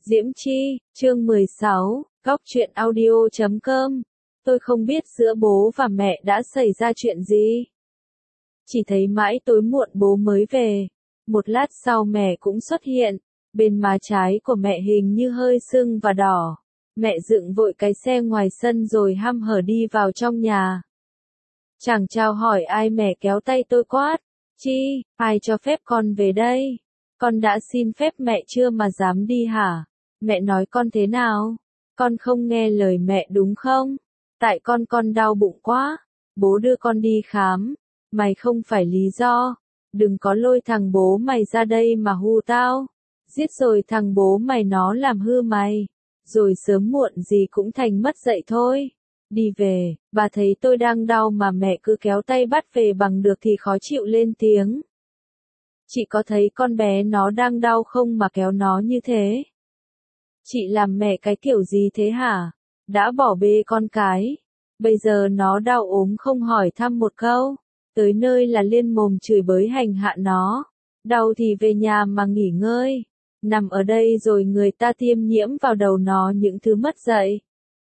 Diễm Chi, chương 16, Góc truyện audio.com. Tôi không biết giữa bố và mẹ đã xảy ra chuyện gì. Chỉ thấy mãi tối muộn bố mới về. Một lát sau mẹ cũng xuất hiện. Bên má trái của mẹ hình như hơi sưng và đỏ. Mẹ dựng vội cái xe ngoài sân rồi hăm hở đi vào trong nhà. Chẳng chào hỏi ai mẹ kéo tay tôi quát. Chi, ai cho phép con về đây? Con đã xin phép mẹ chưa mà dám đi hả? Mẹ nói con thế nào? Con không nghe lời mẹ đúng không? Tại con đau bụng quá. Bố đưa con đi khám. Mày không phải lý do. Đừng có lôi thằng bố mày ra đây mà hù tao. Giết rồi thằng bố mày nó làm hư mày. Rồi sớm muộn gì cũng thành mất dạy thôi. Đi về, bà thấy tôi đang đau mà mẹ cứ kéo tay bắt về bằng được thì khó chịu lên tiếng. Chị có thấy con bé nó đang đau không mà kéo nó như thế? Chị làm mẹ cái kiểu gì thế hả? Đã bỏ bê con cái. Bây giờ nó đau ốm không hỏi thăm một câu. Tới nơi là liên mồm chửi bới hành hạ nó. Đau thì về nhà mà nghỉ ngơi. Nằm ở đây rồi người ta tiêm nhiễm vào đầu nó những thứ mất dạy.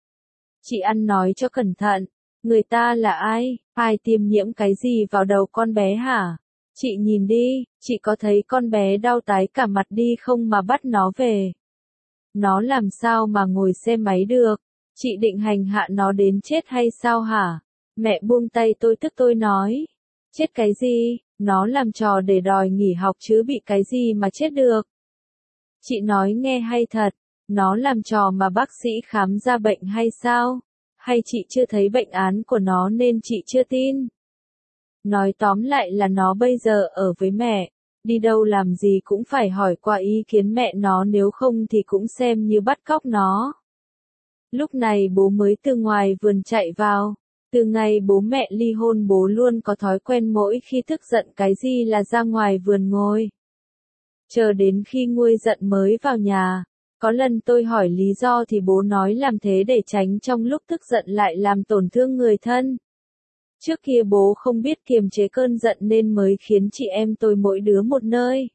Chị ăn nói cho cẩn thận. Người ta là ai? Ai tiêm nhiễm cái gì vào đầu con bé hả? Chị nhìn đi, chị có thấy con bé đau tái cả mặt đi không mà bắt nó về? Nó làm sao mà ngồi xe máy được? Chị định hành hạ nó đến chết hay sao hả? Mẹ buông tay tôi tức tôi nói. Chết cái gì? Nó làm trò để đòi nghỉ học chứ bị cái gì mà chết được? Chị nói nghe hay thật. Nó làm trò mà bác sĩ khám ra bệnh hay sao? Hay chị chưa thấy bệnh án của nó nên chị chưa tin? Nói tóm lại là nó bây giờ ở với mẹ. Đi đâu làm gì cũng phải hỏi qua ý kiến mẹ nó, nếu không thì cũng xem như bắt cóc nó. Lúc này bố mới từ ngoài vườn chạy vào. Từ ngày bố mẹ ly hôn bố luôn có thói quen mỗi khi tức giận cái gì là ra ngoài vườn ngồi. Chờ đến khi nguôi giận mới vào nhà. Có lần tôi hỏi lý do thì bố nói làm thế để tránh trong lúc tức giận lại làm tổn thương người thân. Trước kia bố không biết kiềm chế cơn giận nên mới khiến chị em tôi mỗi đứa một nơi.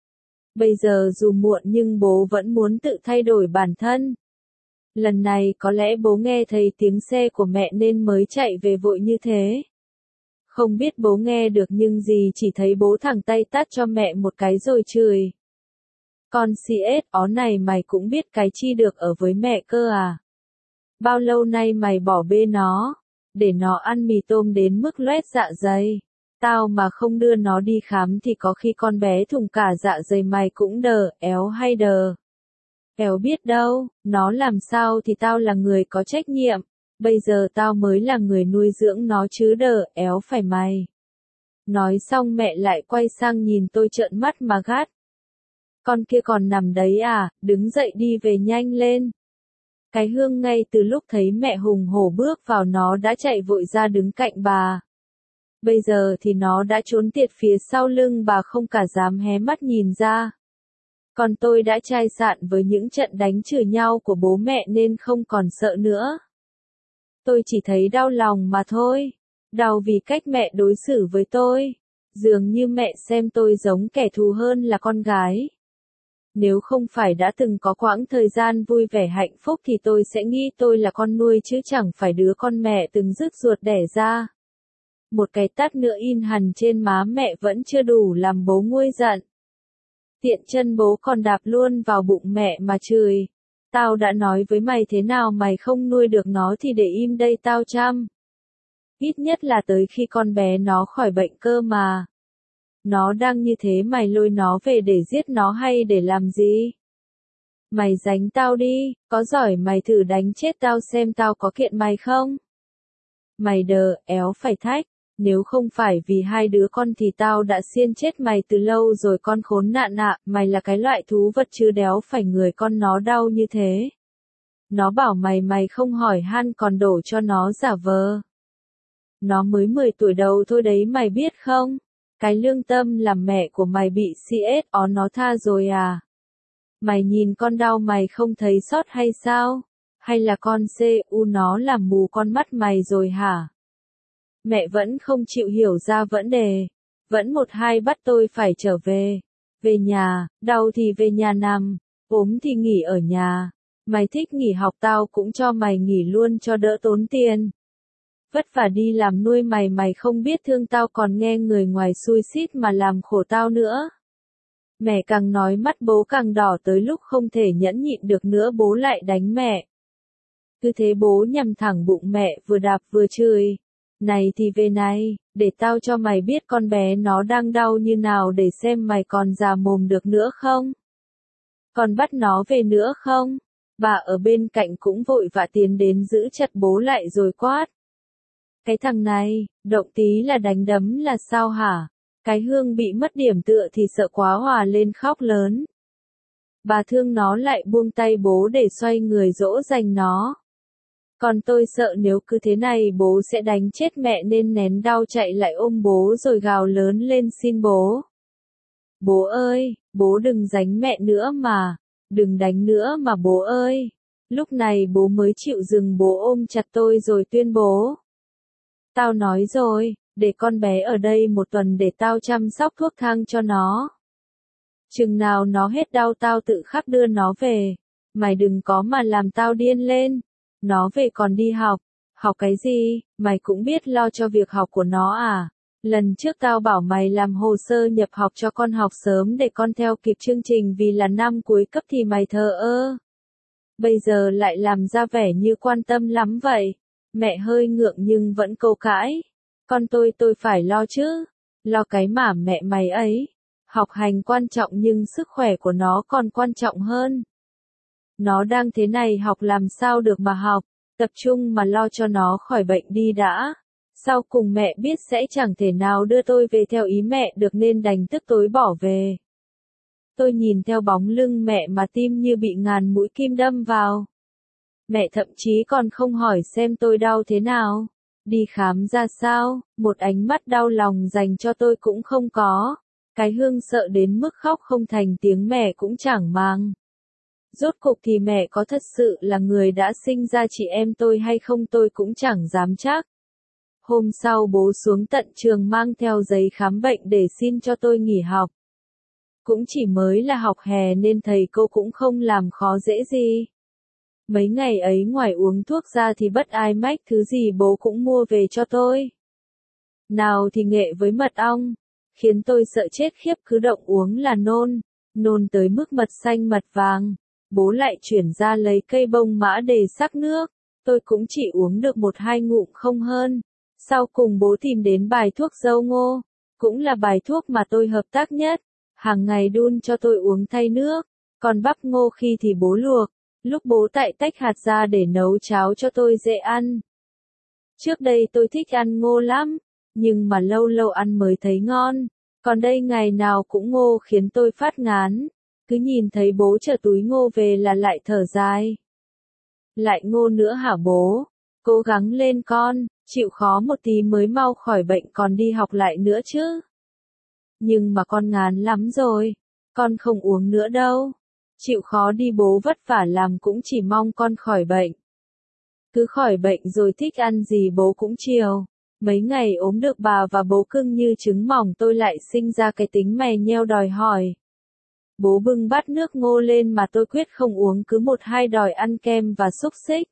Bây giờ dù muộn nhưng bố vẫn muốn tự thay đổi bản thân. Lần này có lẽ bố nghe thấy tiếng xe của mẹ nên mới chạy về vội như thế. Không biết bố nghe được nhưng gì chỉ thấy bố thẳng tay tát cho mẹ một cái rồi chửi. Con CS ó này mày cũng biết cái chi được ở với mẹ cơ à? Bao lâu nay mày bỏ bê nó, để nó ăn mì tôm đến mức loét dạ dày. Tao mà không đưa nó đi khám thì có khi con bé thủng cả dạ dày mày cũng đờ, éo hay đờ. Éo biết đâu, nó làm sao thì tao là người có trách nhiệm. Bây giờ tao mới là người nuôi dưỡng nó chứ đờ, éo phải mày. Nói xong mẹ lại quay sang nhìn tôi trợn mắt mà gắt. Con kia còn nằm đấy à, đứng dậy đi về nhanh lên. Cái Hương ngay từ lúc thấy mẹ hùng hổ bước vào nó đã chạy vội ra đứng cạnh bà. Bây giờ thì nó đã trốn tiệt phía sau lưng bà không cả dám hé mắt nhìn ra. Còn tôi đã chai sạn với những trận đánh chửi nhau của bố mẹ nên không còn sợ nữa. Tôi chỉ thấy đau lòng mà thôi. Đau vì cách mẹ đối xử với tôi. Dường như mẹ xem tôi giống kẻ thù hơn là con gái. Nếu không phải đã từng có quãng thời gian vui vẻ hạnh phúc thì tôi sẽ nghĩ tôi là con nuôi chứ chẳng phải đứa con mẹ từng rứt ruột đẻ ra. Một cái tát nữa in hằn trên má mẹ vẫn chưa đủ làm bố nguôi giận. Tiện chân bố còn đạp luôn vào bụng mẹ mà chửi. Tao đã nói với mày thế nào mày không nuôi được nó thì để im đây tao chăm. Ít nhất là tới khi con bé nó khỏi bệnh cơ mà. Nó đang như thế mày lôi nó về để giết nó hay để làm gì? Mày đánh tao đi, có giỏi mày thử đánh chết tao xem tao có kiện mày không? Mày đờ, éo phải thách, nếu không phải vì hai đứa con thì tao đã xiên chết mày từ lâu rồi con khốn nạn ạ, mày là cái loại thú vật chứ đéo phải người con nó đau như thế. Nó bảo mày không hỏi han còn đổ cho nó giả vờ. Nó mới 10 tuổi đầu thôi đấy mày biết không? Cái lương tâm làm mẹ của mày bị CS ó nó tha rồi à? Mày nhìn con đau mày không thấy sót hay sao? Hay là con CU nó làm mù con mắt mày rồi hả? Mẹ vẫn không chịu hiểu ra vấn đề. Vẫn một hai bắt tôi phải trở về. Về nhà, đau thì về nhà nằm. ốm thì nghỉ ở nhà. Mày thích nghỉ học tao cũng cho mày nghỉ luôn cho đỡ tốn tiền. Vất vả đi làm nuôi mày, mày không biết thương tao còn nghe người ngoài xui xít mà làm khổ tao nữa. Mẹ càng nói mắt bố càng đỏ, tới lúc không thể nhẫn nhịn được nữa bố lại đánh mẹ. Cứ thế bố nhằm thẳng bụng mẹ, vừa đạp vừa chửi. Này thì về này, để tao cho mày biết con bé nó đang đau như nào để xem mày còn già mồm được nữa không. Còn bắt nó về nữa không? Bà ở bên cạnh cũng vội vã tiến đến giữ chặt bố lại rồi quát. Cái thằng này, động tí là đánh đấm là sao hả? Cái Hương bị mất điểm tựa thì sợ quá hòa lên khóc lớn. Bà thương nó lại buông tay bố để xoay người dỗ dành nó. Còn tôi sợ nếu cứ thế này bố sẽ đánh chết mẹ nên nén đau chạy lại ôm bố rồi gào lớn lên xin bố. Bố ơi, bố đừng đánh mẹ nữa mà, đừng đánh nữa mà bố ơi. Lúc này bố mới chịu dừng, bố ôm chặt tôi rồi tuyên bố. Tao nói rồi, để con bé ở đây 1 tuần để tao chăm sóc thuốc thang cho nó. Chừng nào nó hết đau tao tự khắc đưa nó về. Mày đừng có mà làm tao điên lên. Nó về còn đi học. Học cái gì, mày cũng biết lo cho việc học của nó à? Lần trước tao bảo mày làm hồ sơ nhập học cho con học sớm để con theo kịp chương trình vì là năm cuối cấp thì mày thờ ơ. Bây giờ lại làm ra vẻ như quan tâm lắm vậy. Mẹ hơi ngượng nhưng vẫn câu cãi. Con tôi phải lo chứ. Lo cái mà mẹ mày ấy. Học hành quan trọng nhưng sức khỏe của nó còn quan trọng hơn. Nó đang thế này học làm sao được mà học. Tập trung mà lo cho nó khỏi bệnh đi đã. Sau cùng mẹ biết sẽ chẳng thể nào đưa tôi về theo ý mẹ được nên đành tức tối bỏ về. Tôi nhìn theo bóng lưng mẹ mà tim như bị ngàn mũi kim đâm vào. Mẹ thậm chí còn không hỏi xem tôi đau thế nào, đi khám ra sao, một ánh mắt đau lòng dành cho tôi cũng không có. Cái Hương sợ đến mức khóc không thành tiếng, mẹ cũng chẳng mang. Rốt cục thì mẹ có thật sự là người đã sinh ra chị em tôi hay không tôi cũng chẳng dám chắc. Hôm sau bố xuống tận trường mang theo giấy khám bệnh để xin cho tôi nghỉ học. Cũng chỉ mới là học hè nên thầy cô cũng không làm khó dễ gì. Mấy ngày ấy ngoài uống thuốc ra thì bất ai mách thứ gì bố cũng mua về cho tôi. Nào thì nghệ với mật ong, khiến tôi sợ chết khiếp, cứ động uống là nôn tới mức mật xanh mật vàng. Bố lại chuyển ra lấy cây bông mã để sắc nước, tôi cũng chỉ uống được 1-2 ngụm không hơn. Sau cùng bố tìm đến bài thuốc dâu ngô, cũng là bài thuốc mà tôi hợp tác nhất. Hàng ngày đun cho tôi uống thay nước, còn bắp ngô khi thì bố luộc, lúc bố tại tách hạt ra để nấu cháo cho tôi dễ ăn. Trước đây tôi thích ăn ngô lắm, nhưng mà lâu lâu ăn mới thấy ngon, còn đây ngày nào cũng ngô khiến tôi phát ngán. Cứ nhìn thấy bố chở túi ngô về là lại thở dài. Lại ngô nữa hả bố? Cố gắng lên con, chịu khó một tí mới mau khỏi bệnh còn đi học lại nữa chứ. Nhưng mà con ngán lắm rồi, con không uống nữa đâu. Chịu khó đi bố vất vả làm cũng chỉ mong con khỏi bệnh. Cứ khỏi bệnh rồi thích ăn gì bố cũng chiều. Mấy ngày ốm được bà và bố cưng như trứng mỏng, tôi lại sinh ra cái tính mè nheo đòi hỏi. Bố bưng bát nước ngô lên mà tôi quyết không uống, cứ 1-2 đòi ăn kem và xúc xích.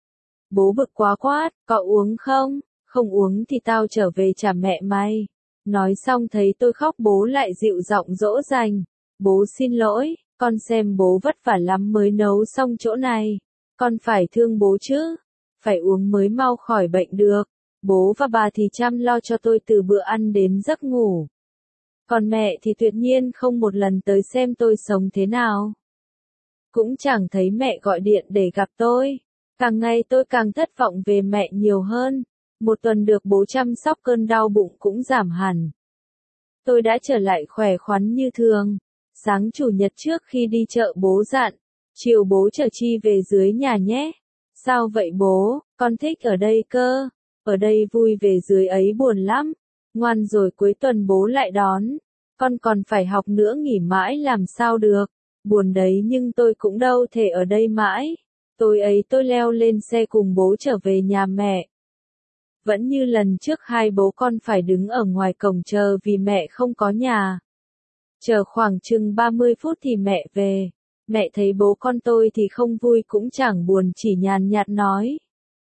Bố bực quá quát, có uống không? Không uống thì tao trở về trả mẹ mày. Nói xong thấy tôi khóc bố lại dịu giọng dỗ dành. Bố xin lỗi, con xem bố vất vả lắm mới nấu xong chỗ này. Con phải thương bố chứ. Phải uống mới mau khỏi bệnh được. Bố và bà thì chăm lo cho tôi từ bữa ăn đến giấc ngủ. Còn mẹ thì tuyệt nhiên không một lần tới xem tôi sống thế nào. Cũng chẳng thấy mẹ gọi điện để gặp tôi. Càng ngày tôi càng thất vọng về mẹ nhiều hơn. 1 tuần được bố chăm sóc cơn đau bụng cũng giảm hẳn. Tôi đã trở lại khỏe khoắn như thường. Sáng chủ nhật trước khi đi chợ bố dặn, chiều bố chở Chi về dưới nhà nhé. Sao vậy bố, con thích ở đây cơ. Ở đây vui, về dưới ấy buồn lắm. Ngoan rồi cuối tuần bố lại đón. Con còn phải học nữa, nghỉ mãi làm sao được. Buồn đấy nhưng tôi cũng đâu thể ở đây mãi. Tối ấy tôi leo lên xe cùng bố trở về nhà mẹ. Vẫn như lần trước, hai bố con phải đứng ở ngoài cổng chờ vì mẹ không có nhà. Chờ khoảng chừng 30 phút thì mẹ về. Mẹ thấy bố con tôi thì không vui cũng chẳng buồn, chỉ nhàn nhạt nói.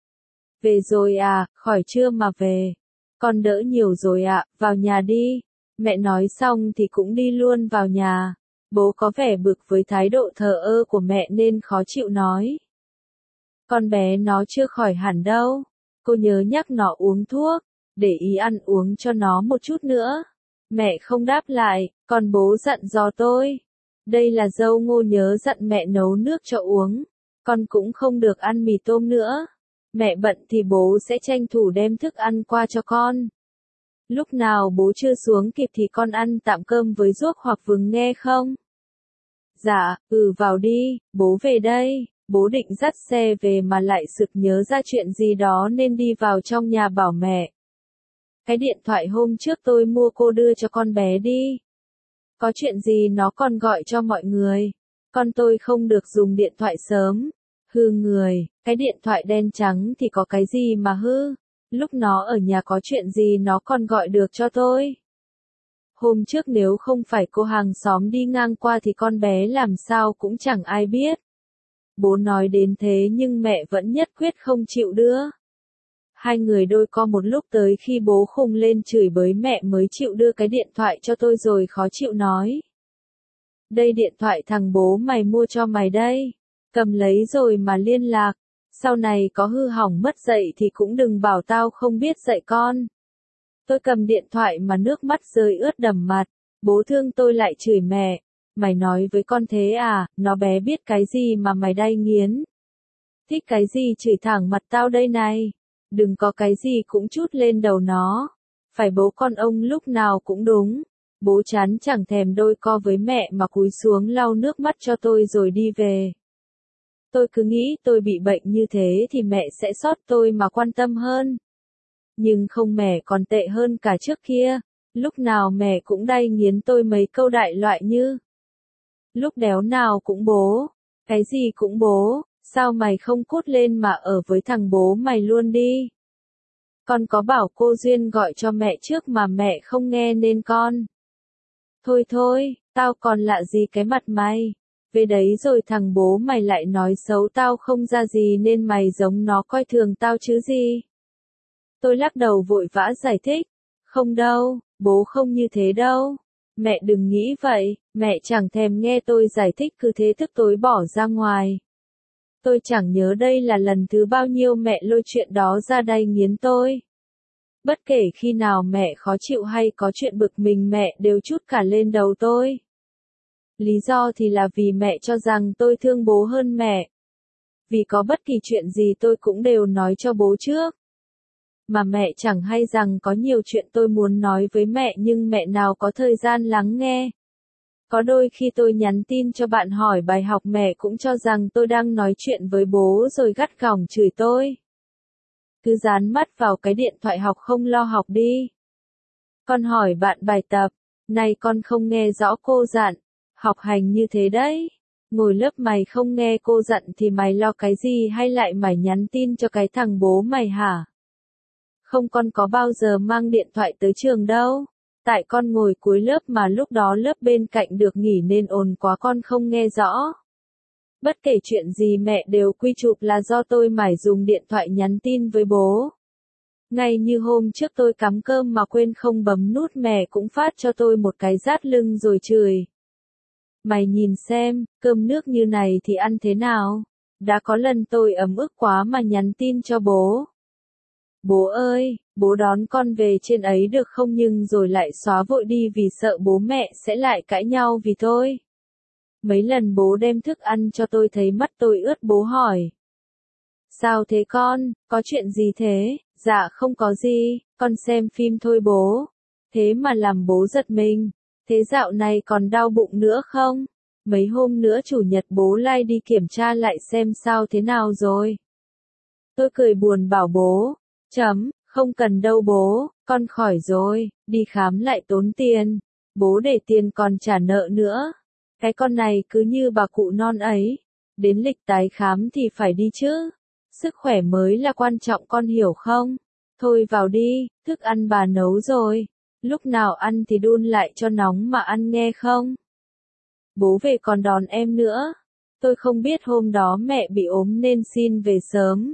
Về rồi à, khỏi trưa mà về. Con đỡ nhiều rồi ạ, vào nhà đi. Mẹ nói xong thì cũng đi luôn vào nhà. Bố có vẻ bực với thái độ thờ ơ của mẹ nên khó chịu nói. Con bé nó chưa khỏi hẳn đâu. Cô nhớ nhắc nó uống thuốc, để ý ăn uống cho nó một chút nữa. Mẹ không đáp lại, còn bố dặn dò tôi. Đây là dâu Ngô nhớ dặn mẹ nấu nước cho uống. Con cũng không được ăn mì tôm nữa. Mẹ bận thì bố sẽ tranh thủ đem thức ăn qua cho con. Lúc nào bố chưa xuống kịp thì con ăn tạm cơm với ruốc hoặc vừng nghe không? Dạ, vào đi, bố về đây. Bố định dắt xe về mà lại sực nhớ ra chuyện gì đó nên đi vào trong nhà bảo mẹ. Cái điện thoại hôm trước tôi mua cô đưa cho con bé đi. Có chuyện gì nó còn gọi cho mọi người. Con tôi không được dùng điện thoại sớm. Hư người, cái điện thoại đen trắng thì có cái gì mà hư. Lúc nó ở nhà có chuyện gì nó còn gọi được cho tôi. Hôm trước nếu không phải cô hàng xóm đi ngang qua thì con bé làm sao cũng chẳng ai biết. Bố nói đến thế nhưng mẹ vẫn nhất quyết không chịu đưa. Hai người đôi co một lúc tới khi bố khùng lên chửi bới mẹ mới chịu đưa cái điện thoại cho tôi rồi khó chịu nói. Đây điện thoại thằng bố mày mua cho mày đây. Cầm lấy rồi mà liên lạc. Sau này có hư hỏng mất dạy thì cũng đừng bảo tao không biết dạy con. Tôi cầm điện thoại mà nước mắt rơi ướt đầm mặt. Bố thương tôi lại chửi mẹ. Mày nói với con thế à, nó bé biết cái gì mà mày đay nghiến. Thích cái gì chửi thẳng mặt tao đây này. Đừng có cái gì cũng trút lên đầu nó. Phải bố con ông lúc nào cũng đúng. Bố chán chẳng thèm đôi co với mẹ mà cúi xuống lau nước mắt cho tôi rồi đi về. Tôi cứ nghĩ tôi bị bệnh như thế thì mẹ sẽ xót tôi mà quan tâm hơn. Nhưng không, mẹ còn tệ hơn cả trước kia. Lúc nào mẹ cũng đay nghiến tôi mấy câu đại loại như. Lúc đéo nào cũng bố. Cái gì cũng bố. Sao mày không cút lên mà ở với thằng bố mày luôn đi. Con có bảo cô Duyên gọi cho mẹ trước mà mẹ không nghe nên con. Thôi thôi, tao còn lạ gì cái mặt mày. Về đấy rồi thằng bố mày lại nói xấu tao không ra gì nên mày giống nó coi thường tao chứ gì. Tôi lắc đầu vội vã giải thích. Không đâu, bố không như thế đâu. Mẹ đừng nghĩ vậy, mẹ chẳng thèm nghe tôi giải thích cứ thế thức tối bỏ ra ngoài. Tôi chẳng nhớ đây là lần thứ bao nhiêu mẹ lôi chuyện đó ra đây nghiến tôi. Bất kể khi nào mẹ khó chịu hay có chuyện bực mình mẹ đều trút cả lên đầu tôi. Lý do thì là vì mẹ cho rằng tôi thương bố hơn mẹ. Vì có bất kỳ chuyện gì tôi cũng đều nói cho bố trước. Mà mẹ chẳng hay rằng có nhiều chuyện tôi muốn nói với mẹ nhưng mẹ nào có thời gian lắng nghe. Có đôi khi tôi nhắn tin cho bạn hỏi bài học mẹ cũng cho rằng tôi đang nói chuyện với bố rồi gắt gỏng chửi tôi. Cứ dán mắt vào cái điện thoại học không lo học đi. Con hỏi bạn bài tập, này con không nghe rõ cô dặn, học hành như thế đấy. Ngồi lớp mày không nghe cô dặn thì mày lo cái gì hay lại mày nhắn tin cho cái thằng bố mày hả? Không, con có bao giờ mang điện thoại tới trường đâu. Tại con ngồi cuối lớp mà lúc đó lớp bên cạnh được nghỉ nên ồn quá con không nghe rõ. Bất kể chuyện gì mẹ đều quy chụp là do tôi mải dùng điện thoại nhắn tin với bố. Ngay như hôm trước tôi cắm cơm mà quên không bấm nút mẹ cũng phát cho tôi một cái rát lưng rồi chửi. Mày nhìn xem, cơm nước như này thì ăn thế nào? Đã có lần tôi ấm ức quá mà nhắn tin cho bố. Bố ơi, bố đón con về trên ấy được không, nhưng rồi lại xóa vội đi vì sợ bố mẹ sẽ lại cãi nhau vì tôi. Mấy lần bố đem thức ăn cho tôi thấy mắt tôi ướt, bố hỏi. Sao thế con, có chuyện gì thế? Dạ không có gì, con xem phim thôi bố. Thế mà làm bố giật mình. Thế dạo này còn đau bụng nữa không? Mấy hôm nữa chủ nhật bố lai đi kiểm tra lại xem sao thế nào rồi. Tôi cười buồn bảo bố. Không cần đâu bố, con khỏi rồi, đi khám lại tốn tiền. Bố để tiền còn trả nợ nữa. Cái con này cứ như bà cụ non ấy. Đến lịch tái khám thì phải đi chứ. Sức khỏe mới là quan trọng, con hiểu không? Thôi vào đi, thức ăn bà nấu rồi. Lúc nào ăn thì đun lại cho nóng mà ăn nghe không? Bố về còn đón em nữa. Tôi không biết hôm đó mẹ bị ốm nên xin về sớm.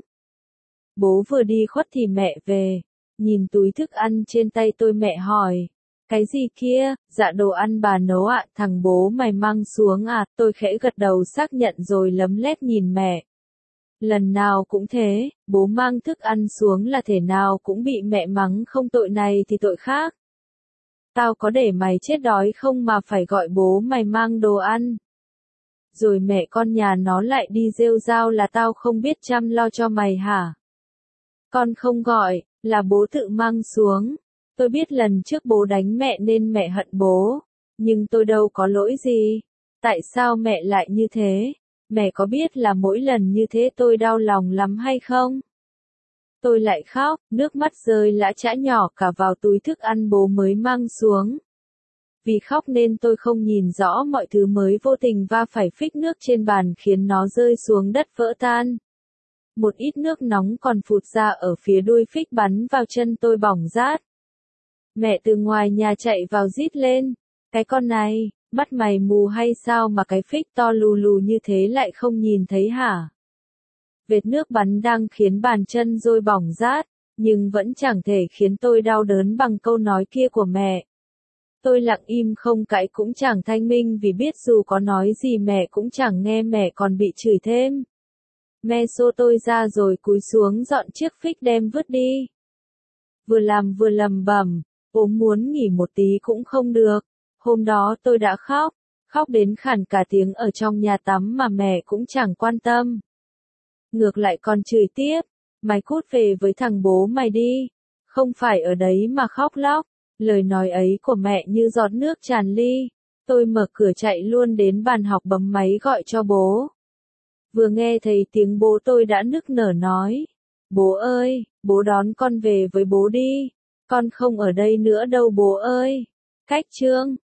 Bố vừa đi khuất thì mẹ về. Nhìn túi thức ăn trên tay tôi mẹ hỏi. Cái gì kia? Dạ đồ ăn bà nấu ạ. Thằng bố mày mang xuống à? Tôi khẽ gật đầu xác nhận rồi lấm lét nhìn mẹ. Lần nào cũng thế, bố mang thức ăn xuống là thể nào cũng bị mẹ mắng, không tội này thì tội khác. Tao có để mày chết đói không mà phải gọi bố mày mang đồ ăn. Rồi mẹ con nhà nó lại đi rêu rao là tao không biết chăm lo cho mày hả? Con không gọi, là bố tự mang xuống. Tôi biết lần trước bố đánh mẹ nên mẹ hận bố, nhưng tôi đâu có lỗi gì. Tại sao mẹ lại như thế? Mẹ có biết là mỗi lần như thế tôi đau lòng lắm hay không? Tôi lại khóc, nước mắt rơi lã chã nhỏ cả vào túi thức ăn bố mới mang xuống. Vì khóc nên tôi không nhìn rõ mọi thứ mới vô tình va phải phích nước trên bàn khiến nó rơi xuống đất vỡ tan. Một ít nước nóng còn phụt ra ở phía đuôi phích bắn vào chân tôi bỏng rát. Mẹ từ ngoài nhà chạy vào rít lên. Cái con này, mắt mày mù hay sao mà cái phích to lù lù như thế lại không nhìn thấy hả? Vệt nước bắn đang khiến bàn chân tôi bỏng rát, nhưng vẫn chẳng thể khiến tôi đau đớn bằng câu nói kia của mẹ. Tôi lặng im không cãi cũng chẳng thanh minh vì biết dù có nói gì mẹ cũng chẳng nghe, mẹ còn bị chửi thêm. Mẹ xô tôi ra rồi cúi xuống dọn chiếc phích đem vứt đi. Vừa làm vừa lầm bầm, bố muốn nghỉ một tí cũng không được. Hôm đó tôi đã khóc đến khản cả tiếng ở trong nhà tắm mà mẹ cũng chẳng quan tâm. Ngược lại còn chửi tiếp, mày cút về với thằng bố mày đi, không phải ở đấy mà khóc lóc. Lời nói ấy của mẹ như giọt nước tràn ly. Tôi mở cửa chạy luôn đến bàn học bấm máy gọi cho bố. Vừa nghe thấy tiếng bố tôi đã nức nở nói. Bố ơi, bố đón con về với bố đi. Con không ở đây nữa đâu bố ơi. Cách chương